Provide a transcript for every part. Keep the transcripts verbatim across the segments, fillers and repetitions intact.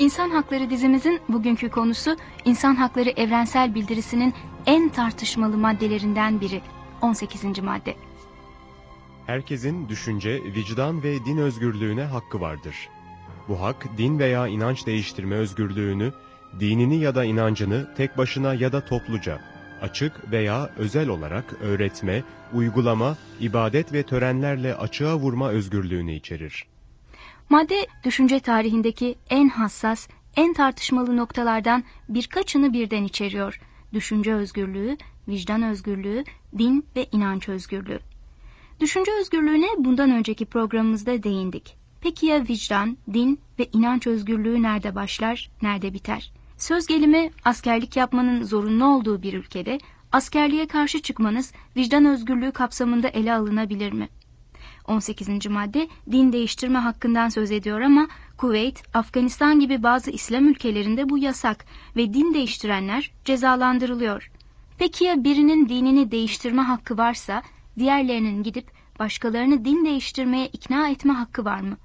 İnsan Hakları dizimizin bugünkü konusu İnsan Hakları Evrensel Bildirisi'nin en tartışmalı maddelerinden biri, on sekizinci madde. Herkesin düşünce, vicdan ve din özgürlüğüne hakkı vardır. Bu hak, din veya inanç değiştirme özgürlüğünü, dinini ya da inancını tek başına ya da topluca, açık veya özel olarak öğretme, uygulama, ibadet ve törenlerle açığa vurma özgürlüğünü içerir. Madde, düşünce tarihindeki en hassas, en tartışmalı noktalardan birkaçını birden içeriyor. Düşünce özgürlüğü, vicdan özgürlüğü, din ve inanç özgürlüğü. Düşünce özgürlüğüne bundan önceki programımızda değindik. Peki ya vicdan, din ve inanç özgürlüğü nerede başlar, nerede biter? Söz gelimi, askerlik yapmanın zorunlu olduğu bir ülkede askerliğe karşı çıkmanız vicdan özgürlüğü kapsamında ele alınabilir mi? on sekizinci madde din değiştirme hakkından söz ediyor ama Kuveyt, Afganistan gibi bazı İslam ülkelerinde bu yasak ve din değiştirenler cezalandırılıyor. Peki ya birinin dinini değiştirme hakkı varsa diğerlerinin gidip başkalarını din değiştirmeye ikna etme hakkı var mı?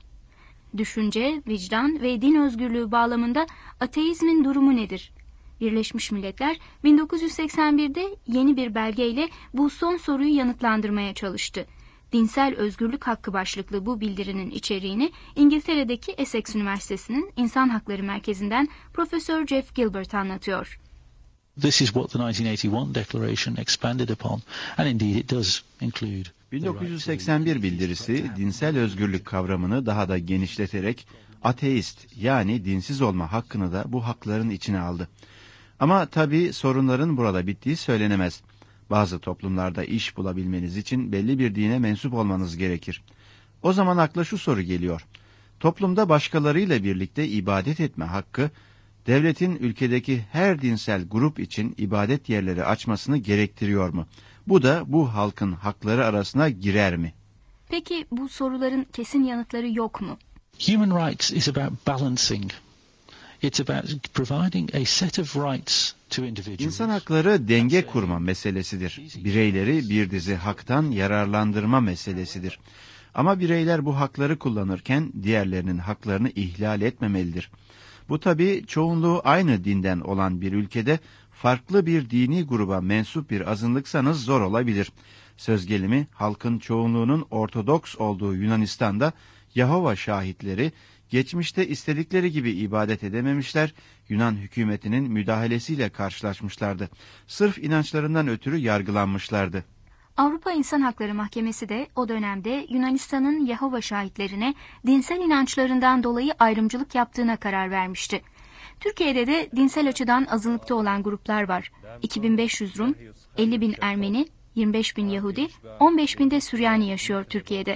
Düşünce, vicdan ve din özgürlüğü bağlamında ateizmin durumu nedir? Birleşmiş Milletler bin dokuz yüz seksen birde yeni bir belgeyle bu son soruyu yanıtlandırmaya çalıştı. Dinsel Özgürlük Hakkı başlıklı bu bildirinin içeriğini İngiltere'deki Essex Üniversitesi'nin İnsan Hakları Merkezi'nden Profesör Jeff Gilbert anlatıyor. This is what the nineteen eighty-one Declaration expanded upon, and indeed it does include. bin dokuz yüz seksen bir bildirisi dinsel özgürlük kavramını daha da genişleterek ateist yani dinsiz olma hakkını da bu hakların içine aldı. Ama tabii sorunların burada bittiği söylenemez. Bazı toplumlarda iş bulabilmeniz için belli bir dine mensup olmanız gerekir. O zaman akla şu soru geliyor. Toplumda başkalarıyla birlikte ibadet etme hakkı, devletin ülkedeki her dinsel grup için ibadet yerleri açmasını gerektiriyor mu? Bu da bu halkın hakları arasına girer mi? Peki bu soruların kesin yanıtları yok mu? Human rights is about balancing. It's about providing a set of rights to individuals. İnsan hakları denge kurma meselesidir. Bireyleri bir dizi haktan yararlandırma meselesidir. Ama bireyler bu hakları kullanırken diğerlerinin haklarını ihlal etmemelidir. Bu tabii çoğunluğu aynı dinden olan bir ülkede farklı bir dini gruba mensup bir azınlıksanız zor olabilir. Söz gelimi halkın çoğunluğunun Ortodoks olduğu Yunanistan'da Yahova şahitleri geçmişte istedikleri gibi ibadet edememişler, Yunan hükümetinin müdahalesiyle karşılaşmışlardı. Sırf inançlarından ötürü yargılanmışlardı. Avrupa İnsan Hakları Mahkemesi de o dönemde Yunanistan'ın Yahova şahitlerine dinsel inançlarından dolayı ayrımcılık yaptığına karar vermişti. Türkiye'de de dinsel açıdan azınlıkta olan gruplar var. iki bin beş yüz Rum, elli bin Ermeni, yirmi beş bin Yahudi, on beş bin de Süryani yaşıyor Türkiye'de.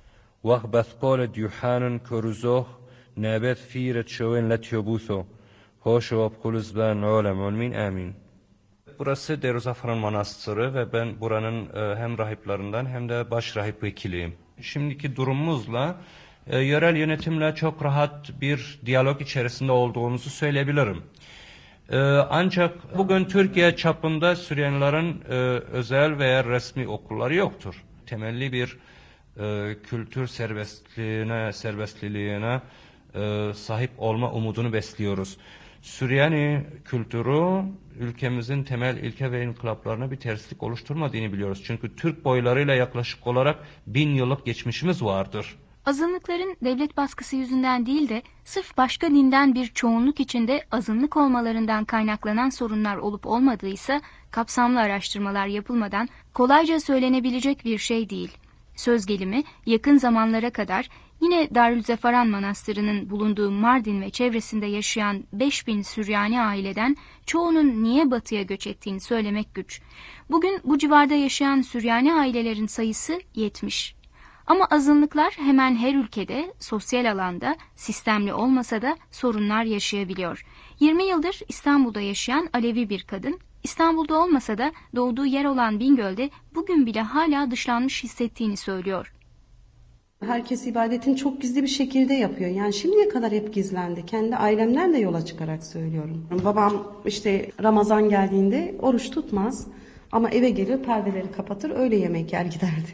Burası Deruzafran Manastırı ve ben buranın hem rahiplerinden hem de baş rahip vekiliyim. Şimdiki durumumuzla e, yerel yönetimle çok rahat bir diyalog içerisinde olduğumuzu söyleyebilirim. E, ancak bugün Türkiye çapında Süryanilerin e, özel veya resmi okulları yoktur. Temelli bir e, kültür serbestliğine, serbestliliğine e, sahip olma umudunu besliyoruz. Süryani kültürü ülkemizin temel ilke ve inkılaplarına bir terslik oluşturmadığını biliyoruz. Çünkü Türk boylarıyla yaklaşık olarak bin yıllık geçmişimiz vardır. Azınlıkların devlet baskısı yüzünden değil de sırf başka dinden bir çoğunluk içinde azınlık olmalarından kaynaklanan sorunlar olup olmadıysa kapsamlı araştırmalar yapılmadan kolayca söylenebilecek bir şey değil. Söz gelimi yakın zamanlara kadar yine Darülzefaran Manastırı'nın bulunduğu Mardin ve çevresinde yaşayan beş bin Süryani aileden çoğunun niye batıya göç ettiğini söylemek güç. Bugün bu civarda yaşayan Süryani ailelerin sayısı yetmiş. Ama azınlıklar hemen her ülkede, sosyal alanda, sistemli olmasa da sorunlar yaşayabiliyor. yirmi yıldır İstanbul'da yaşayan Alevi bir kadın, İstanbul'da olmasa da doğduğu yer olan Bingöl'de bugün bile hala dışlanmış hissettiğini söylüyor. Herkes ibadetini çok gizli bir şekilde yapıyor. Yani şimdiye kadar hep gizlendi. Kendi ailemden de yola çıkarak söylüyorum. Babam işte Ramazan geldiğinde oruç tutmaz ama eve gelir perdeleri kapatır öyle yemek yer giderdi.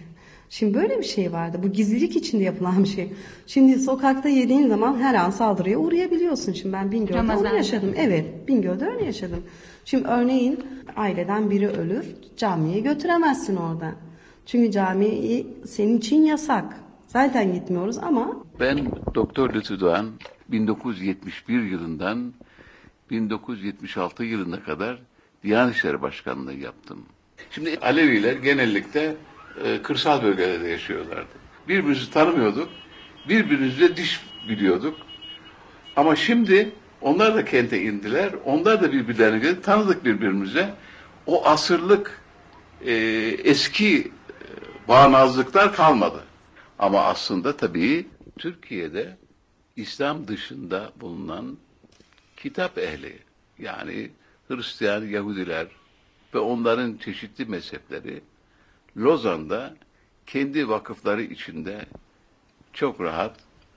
Şimdi böyle bir şey vardı. Bu gizlilik içinde yapılan bir şey. Şimdi sokakta yediğin zaman her an saldırıya uğrayabiliyorsun. Şimdi ben Bingöl'de Ramazan. onu yaşadım. Evet, Bingöl'de öyle yaşadım. Şimdi örneğin aileden biri ölür, camiye götüremezsin orada. Çünkü cami senin için yasak. Zaten gitmiyoruz ama... Ben Doktor Lütfü Doğan, bin dokuz yüz yetmiş bir yılından bin dokuz yüz yetmiş altı yılına kadar Diyanet İşleri Başkanlığı yaptım. Şimdi Aleviler genellikle e, kırsal bölgelerde yaşıyorlardı. Birbirimizi tanımıyorduk, birbirimizle diş biliyorduk. Ama şimdi onlar da kente indiler, onlar da birbirlerine geldi, tanıdık birbirimize. O asırlık e, eski e, bağnazlıklar kalmadı. Ama aslında tabii Türkiye'de İslam dışında bulunan kitap ehli, yani Hristiyan, Yahudiler ve onların çeşitli mezhepleri Lozan'da kendi vakıfları içinde çok rahat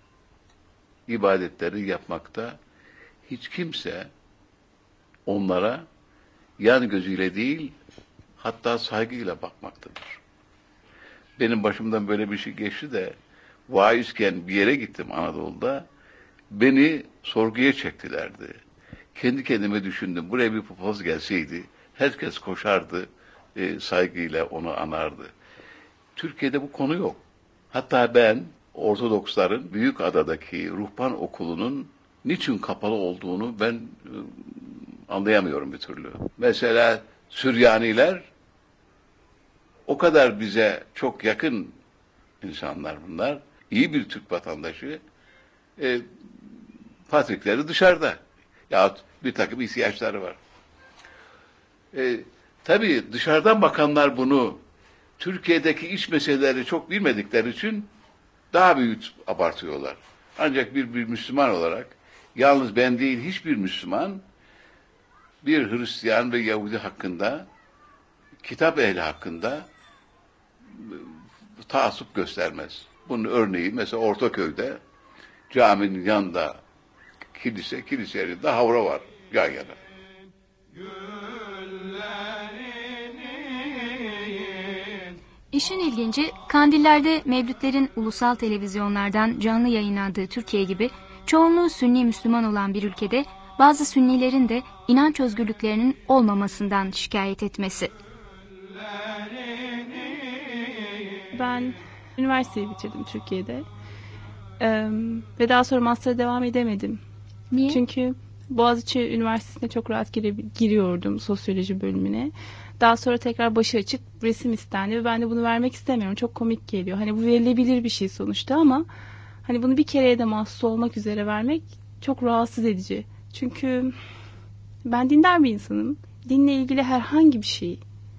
ibadetleri yapmakta. Hiç kimse onlara yan gözüyle değil, hatta saygıyla bakmaktadır. Benim başımdan böyle bir şey geçti de vaizken bir yere gittim Anadolu'da. Beni sorguya çektilerdi. Kendi kendime düşündüm. Buraya bir papaz gelseydi herkes koşardı, e, saygıyla onu anardı. Türkiye'de bu konu yok. Hatta ben Ortodoksların Büyükada'daki ruhban okulunun niçin kapalı olduğunu ben e, anlayamıyorum bir türlü. Mesela Süryaniler o kadar bize çok yakın insanlar bunlar. İyi bir Türk vatandaşı. E, Patrikleri dışarıda. Yahut bir takım ihtiyaçları var. E, tabii dışarıdan bakanlar bunu Türkiye'deki iç meseleleri çok bilmedikleri için daha büyük abartıyorlar. Ancak bir, bir Müslüman olarak, yalnız ben değil hiçbir Müslüman bir Hristiyan ve Yahudi hakkında, kitap ehli hakkında taassup göstermez. Bunun örneği mesela Ortaköy'de caminin yanında kilise, kilisenin de havra var yan yana. İşin ilginci, kandillerde mevlütlerin ulusal televizyonlardan canlı yayınlandığı Türkiye gibi çoğunluğu Sünni Müslüman olan bir ülkede bazı Sünnilerin de inanç özgürlüklerinin olmamasından şikayet etmesi. Ben üniversiteyi bitirdim Türkiye'de ee, ve daha sonra master'a devam edemedim. Niye? Çünkü Boğaziçi Üniversitesi'ne çok rahat gire- giriyordum sosyoloji bölümüne. Daha sonra tekrar başı açık resim istendi ve ben de bunu vermek istemiyorum. Çok komik geliyor. Hani bu verilebilir bir şey sonuçta ama hani bunu bir kereye de mahsus olmak üzere vermek çok rahatsız edici. Çünkü ben dindar bir insanım. Dinle ilgili herhangi bir şey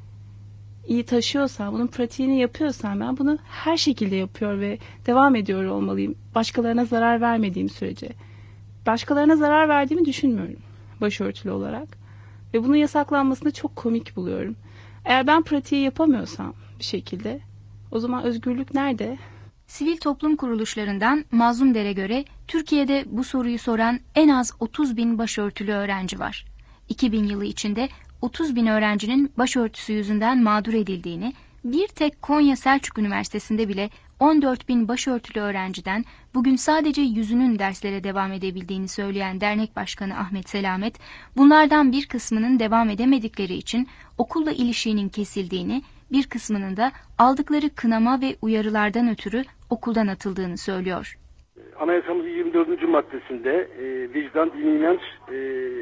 iyi taşıyorsam, bunun pratiğini yapıyorsam ben bunu her şekilde yapıyor ve devam ediyor olmalıyım. Başkalarına zarar vermediğim sürece. Başkalarına zarar verdiğimi düşünmüyorum başörtülü olarak. Ve bunun yasaklanmasını çok komik buluyorum. Eğer ben pratiği yapamıyorsam bir şekilde, o zaman özgürlük nerede? Sivil toplum kuruluşlarından Mazlum Der'e göre Türkiye'de bu soruyu soran en az otuz bin başörtülü öğrenci var. iki bin yılı içinde otuz bin öğrencinin başörtüsü yüzünden mağdur edildiğini, bir tek Konya Selçuk Üniversitesi'nde bile on dört bin başörtülü öğrenciden bugün sadece yüzünün derslere devam edebildiğini söyleyen dernek başkanı Ahmet Selamet, bunlardan bir kısmının devam edemedikleri için okulla ilişiğinin kesildiğini, bir kısmının da aldıkları kınama ve uyarılardan ötürü okuldan atıldığını söylüyor. Anayasamızın yirmi dördüncü maddesinde e, vicdan, dini inanç e,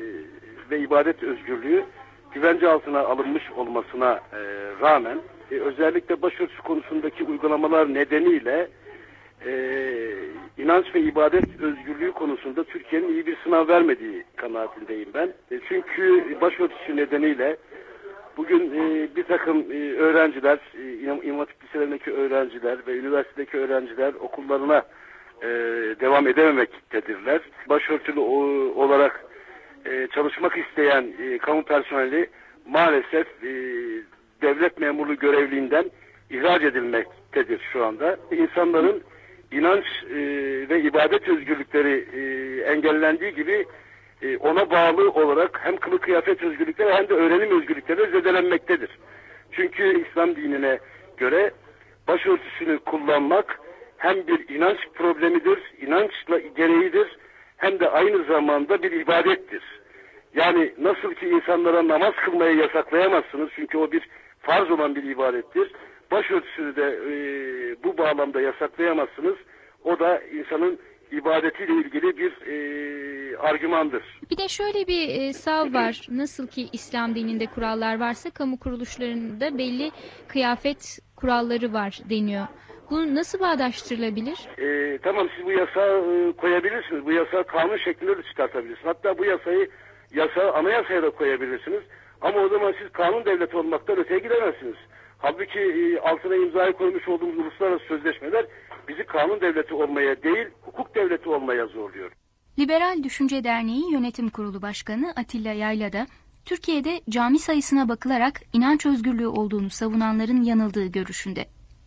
ve ibadet özgürlüğü güvence altına alınmış olmasına e, rağmen e, özellikle başörtüsü konusundaki uygulamalar nedeniyle e, inanç ve ibadet özgürlüğü konusunda Türkiye'nin iyi bir sınav vermediği kanaatindeyim ben. E, çünkü başörtüsü nedeniyle bugün e, bir takım e, öğrenciler, e, İmam Hatip liselerindeki öğrenciler ve üniversitedeki öğrenciler okullarına e, devam edememektedirler. Başörtülü o, olarak e, çalışmak isteyen e, kamu personeli maalesef e, devlet memurluğu görevliğinden ihraç edilmektedir şu anda. İnsanların inanç e, ve ibadet özgürlükleri e, engellendiği gibi e, ona bağlı olarak hem kılık kıyafet özgürlükleri hem de öğrenim özgürlükleri zedelenmektedir. Çünkü İslam dinine göre başörtüsünü kullanmak hem bir inanç problemidir, inançla gereğidir, hem de aynı zamanda bir ibadettir. Yani nasıl ki insanlara namaz kılmayı yasaklayamazsınız çünkü o bir farz olan bir ibadettir. Başörtüsünü de e, bu bağlamda yasaklayamazsınız. O da insanın ibadetiyle ilgili bir e, argümandır. Bir de şöyle bir e, sav var. Nasıl ki İslam dininde kurallar varsa kamu kuruluşlarında belli kıyafet kuralları var deniyor. Bu nasıl bağdaştırılabilir? E, tamam siz bu yasağı e, koyabilirsiniz. Bu yasağı kanun şeklinde de çıkartabilirsiniz. Hatta bu yasayı yasağı anayasaya da koyabilirsiniz. Ama o zaman siz kanun devleti olmaktan öteye gidemezsiniz. Halbuki e, altına imzayı koymuş olduğumuz uluslararası sözleşmeler bizi kanun devleti olmaya değil, hukuk devleti olmaya zorluyor. Liberal Düşünce Derneği Yönetim Kurulu Başkanı Atilla Yayla da Türkiye'de cami sayısına bakılarak inanç özgürlüğü olduğunu savunanların yanıldığı görüşünde.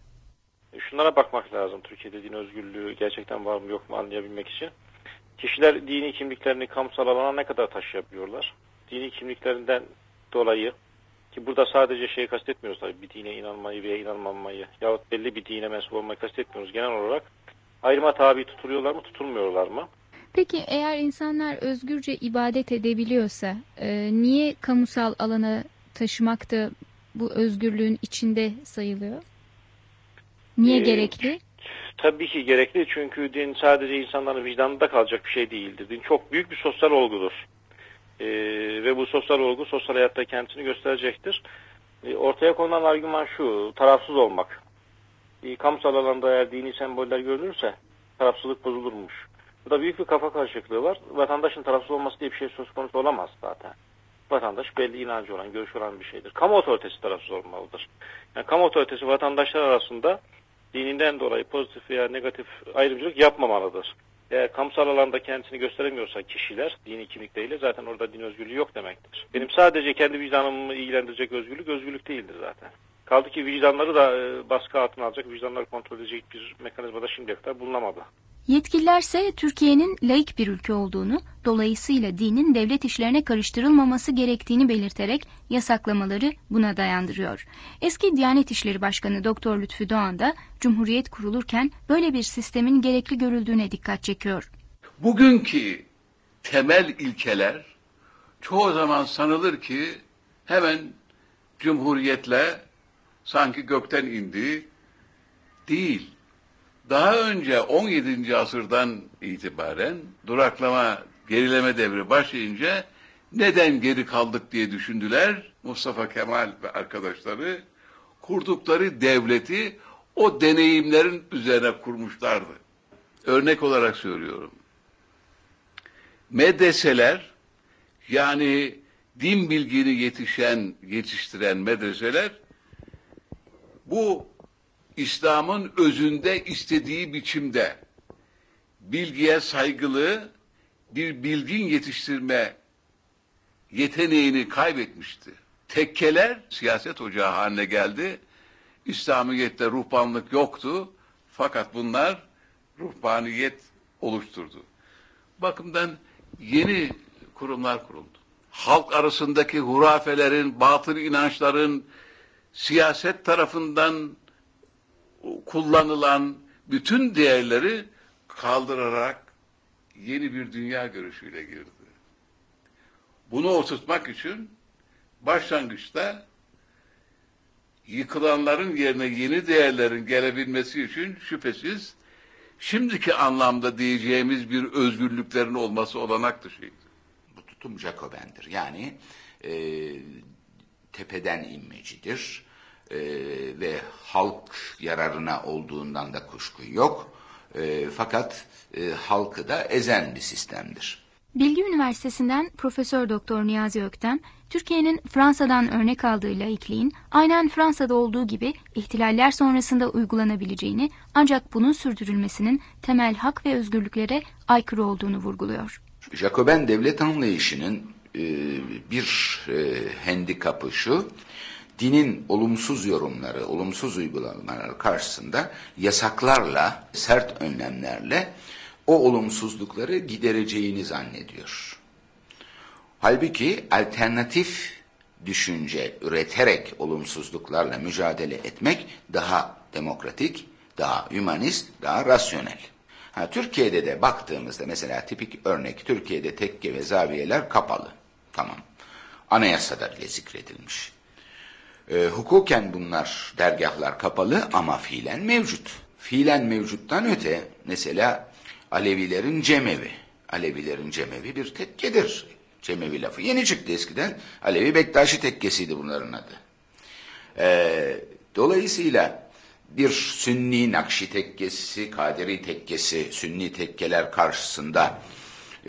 Şunlara bakmak lazım, Türkiye'de din özgürlüğü gerçekten var mı yok mu anlayabilmek için. Kişiler dini kimliklerini kamusal alana ne kadar taşıyabiliyorlar? Dini kimliklerinden dolayı, ki burada sadece şeyi kastetmiyoruz tabii, bir dine inanmayı veya inanmamayı yahut belli bir dine mensup olmayı kastetmiyoruz. Genel olarak ayrıma tabi tutuluyorlar mı, tutulmuyorlar mı? Peki eğer insanlar özgürce ibadet edebiliyorsa e, niye kamusal alana taşımak da bu özgürlüğün içinde sayılıyor? Niye ee, gerekli? Tabii ki gerekli, çünkü din sadece insanların vicdanında kalacak bir şey değildir. Din çok büyük bir sosyal olgudur. Ee, ve bu sosyal olgu sosyal hayatta kendisini gösterecektir. Ee, ortaya konulan argüman şu: tarafsız olmak. Ee, kamusal alanda eğer dini semboller görülürse tarafsızlık bozulurmuş. Burada büyük bir kafa karışıklığı var. Vatandaşın tarafsız olması diye bir şey söz konusu olamaz zaten. Vatandaş belli inancı olan, görüşü olan bir şeydir. Kamu otoritesi tarafsız olmalıdır. Yani kamu otoritesi vatandaşlar arasında dininden dolayı pozitif veya negatif ayrımcılık yapmamalıdır. Eğer kamusal alanda kendisini gösteremiyorsa kişiler dini kimlikleriyle, zaten orada din özgürlüğü yok demektir. Benim sadece kendi vicdanımı ilgilendirecek özgürlük, özgürlük değildir zaten. Kaldı ki vicdanları da baskı altına alacak, vicdanları kontrol edecek bir mekanizmada şimdiye kadar bulunamadı. Yetkililer ise Türkiye'nin laik bir ülke olduğunu, dolayısıyla dinin devlet işlerine karıştırılmaması gerektiğini belirterek yasaklamaları buna dayandırıyor. Eski Diyanet İşleri Başkanı Doktor Lütfü Doğan da Cumhuriyet kurulurken böyle bir sistemin gerekli görüldüğüne dikkat çekiyor. Bugünkü temel ilkeler çoğu zaman sanılır ki hemen Cumhuriyetle sanki gökten indi. Değil. Daha önce on yedinci asırdan itibaren duraklama, gerileme devri başlayınca neden geri kaldık diye düşündüler. Mustafa Kemal ve arkadaşları kurdukları devleti o deneyimlerin üzerine kurmuşlardı. Örnek olarak söylüyorum. Medreseler, yani din bilgini yetişen, yetiştiren medreseler, bu İslam'ın özünde istediği biçimde bilgiye saygılı bir bilgin yetiştirme yeteneğini kaybetmişti. Tekkeler siyaset ocağı haline geldi. İslamiyet'te ruhbanlık yoktu. Fakat bunlar ruhbaniyet oluşturdu. Bakımdan yeni kurumlar kuruldu. Halk arasındaki hurafelerin, batıl inançların siyaset tarafından kullanılan bütün değerleri kaldırarak yeni bir dünya görüşüyle girdi. Bunu oturtmak için başlangıçta yıkılanların yerine yeni değerlerin gelebilmesi için şüphesiz şimdiki anlamda diyeceğimiz bir özgürlüklerin olması olanak dışıydı. Bu tutum Jacoben'dir. Yani e, tepeden inmecidir. Ee, ve halk yararına olduğundan da kuşku yok. Ee, fakat e, halkı da ezen bir sistemdir. Bilgi Üniversitesi'nden Profesör Doktor Niyazi Öktem, Türkiye'nin Fransa'dan örnek aldığı laikliğin aynen Fransa'da olduğu gibi ihtilaller sonrasında uygulanabileceğini, ancak bunun sürdürülmesinin temel hak ve özgürlüklere aykırı olduğunu vurguluyor. Jacoben devlet anlayışının e, bir e, handikapı şu: dinin olumsuz yorumları, olumsuz uygulamalar karşısında yasaklarla, sert önlemlerle o olumsuzlukları gidereceğini zannediyor. Halbuki alternatif düşünce üreterek olumsuzluklarla mücadele etmek daha demokratik, daha hümanist, daha rasyonel. Ha, Türkiye'de de baktığımızda mesela tipik örnek, Türkiye'de tekke ve zaviyeler kapalı. Tamam. Anayasada bile zikredilmiş. E, hukuken bunlar, dergahlar kapalı ama fiilen mevcut. Fiilen mevcuttan öte mesela Alevilerin cemevi. Alevilerin cemevi bir tekkedir. Cemevi lafı yeni çıktı eskiden. Alevi Bektaşi tekkesiydi bunların adı. E, dolayısıyla bir Sünni Nakşi tekkesi, Kadiri tekkesi, Sünni tekkeler karşısında e,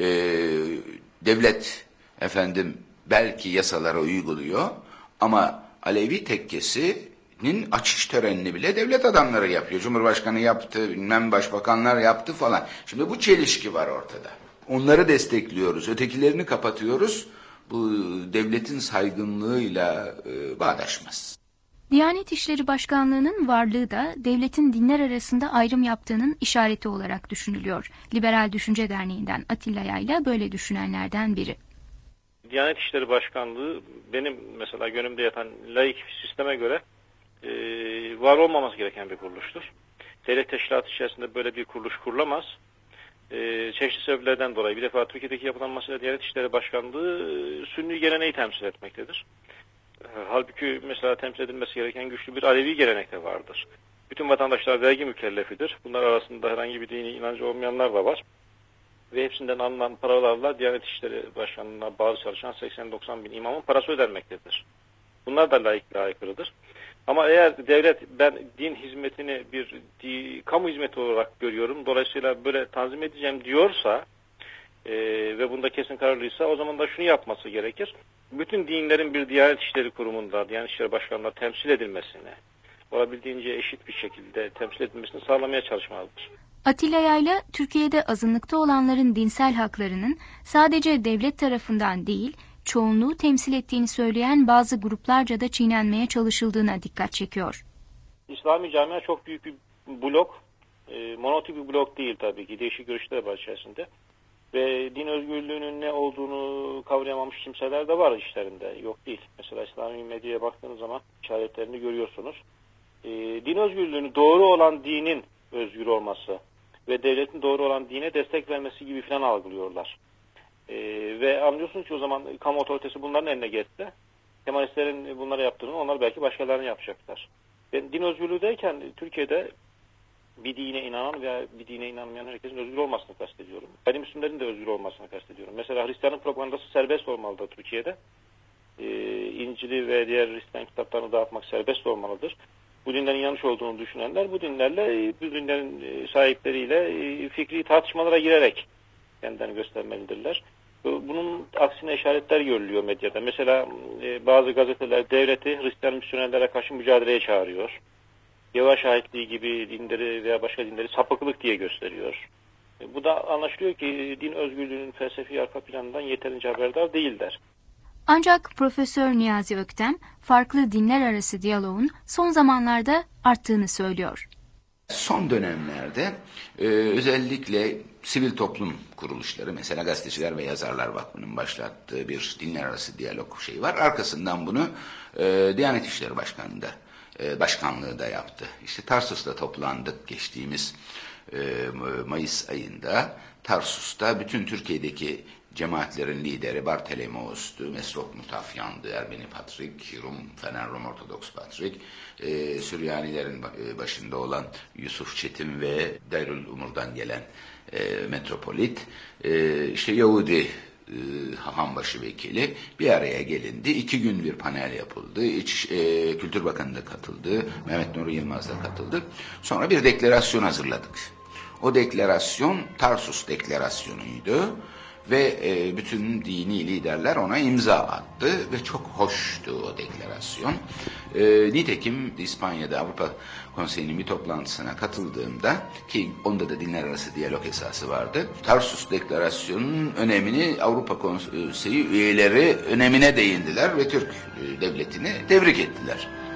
devlet efendim belki yasalara uyguluyor ama Alevi tekkesinin açış törenini bile devlet adamları yapıyor. Cumhurbaşkanı yaptı, bilmem başbakanlar yaptı falan. Şimdi bu çelişki var ortada. Onları destekliyoruz, ötekilerini kapatıyoruz. Bu devletin saygınlığıyla e, bağdaşmaz. Diyanet İşleri Başkanlığı'nın varlığı da devletin dinler arasında ayrım yaptığının işareti olarak düşünülüyor. Liberal Düşünce Derneği'nden Atilla Yayla böyle düşünenlerden biri. Diyanet İşleri Başkanlığı benim mesela gönlümde yatan laik sisteme göre e, var olmaması gereken bir kuruluştur. Devlet teşkilatı içerisinde böyle bir kuruluş kurulamaz. E, çeşitli sebeplerden dolayı bir defa Türkiye'deki yapılanmasıyla Diyanet İşleri Başkanlığı e, Sünni geleneği temsil etmektedir. E, halbuki mesela temsil edilmesi gereken güçlü bir Alevi gelenek de vardır. Bütün vatandaşlar vergi mükellefidir. Bunlar arasında herhangi bir dini inancı olmayanlar da var. Ve hepsinden alınan paralarla Diyanet İşleri Başkanlığı'na bağlı çalışan seksen doksan bin imamın parası ödenmektedir. Bunlar da laikliğe aykırıdır. Ama eğer devlet ben din hizmetini bir di, kamu hizmeti olarak görüyorum, dolayısıyla böyle tanzim edeceğim diyorsa e, ve bunda kesin kararlıysa o zaman da şunu yapması gerekir. Bütün dinlerin bir Diyanet İşleri Kurumu'nda, Diyanet İşleri Başkanlığı'na temsil edilmesini, olabildiğince eşit bir şekilde temsil edilmesini sağlamaya çalışmalıdır. Atilla Yayla, Türkiye'de azınlıkta olanların dinsel haklarının sadece devlet tarafından değil, çoğunluğu temsil ettiğini söyleyen bazı gruplarca da çiğnenmeye çalışıldığına dikkat çekiyor. İslami camia çok büyük bir blok, e, monotip bir blok değil tabii ki, değişik görüşler var içerisinde. Ve din özgürlüğünün ne olduğunu kavrayamamış kimseler de var işlerinde, yok değil. Mesela İslami medyaya baktığınız zaman işaretlerini görüyorsunuz. E, din özgürlüğünü doğru olan dinin özgür olması ve devletin doğru olan dine destek vermesi gibi falan algılıyorlar. Ee, ve anlıyorsunuz ki o zaman kamu otoritesi bunların eline geçse, Kemalistlerin bunları yaptığını onlar belki başkalarını yapacaklar. Ben din özgürlüğü derken Türkiye'de bir dine inanan veya bir dine inanmayan herkesin özgür olmasını kastediyorum. Gayrimüslimlerin de özgür olmasını kastediyorum. Mesela Hristiyanlık propagandası serbest olmalıdır Türkiye'de. Ee, İncil'i ve diğer Hristiyan kitaplarını dağıtmak serbest olmalıdır. Bu dinlerin yanlış olduğunu düşünenler bu dinlerle, bu dinlerin sahipleriyle fikri tartışmalara girerek kendilerini göstermelidirler. Bunun aksine işaretler görülüyor medyada. Mesela bazı gazeteler devleti Hristiyan misyonerlere karşı mücadeleye çağırıyor. Yehova şahitliği gibi dinleri veya başka dinleri sapıklık diye gösteriyor. Bu da anlaşılıyor ki din özgürlüğünün felsefi arka planından yeterince haberdar değiller. Ancak Profesör Niyazi Öktem, farklı dinler arası diyaloğun son zamanlarda arttığını söylüyor. Son dönemlerde e, özellikle sivil toplum kuruluşları, mesela Gazeteciler ve Yazarlar Vakfı'nın başlattığı bir dinler arası diyalog şeyi var. Arkasından bunu e, Diyanet İşleri Başkanı'nda, e, Başkanlığı da yaptı. İşte Tarsus'ta toplandık geçtiğimiz e, Mayıs ayında. Tarsus'ta bütün Türkiye'deki cemaatlerin lideri Bartolomeos'tu, Mesrop Mutafyan'dı, Ermeni Patrik, Rum, Fener Rum Ortodoks Patrik, e, Süryanilerin başında olan Yusuf Çetin ve Darül Umur'dan gelen e, Metropolit, e, işte Yahudi e, Hahambaşı Vekili bir araya gelindi. İki gün bir panel yapıldı. İç, e, Kültür Bakanı da katıldı, Mehmet Nuri Yılmaz da katıldı. Sonra bir deklarasyon hazırladık. O deklarasyon Tarsus Deklarasyonu'ydu. Ve e, bütün dini liderler ona imza attı ve çok hoştu o deklarasyon. E, nitekim İspanya'da Avrupa Konseyi'nin bir toplantısına katıldığımda, ki onda da dinler arası diyalog esası vardı, Tarsus Deklarasyonu'nun önemini Avrupa Konseyi üyeleri önemine değindiler ve Türk devletini tebrik ettiler.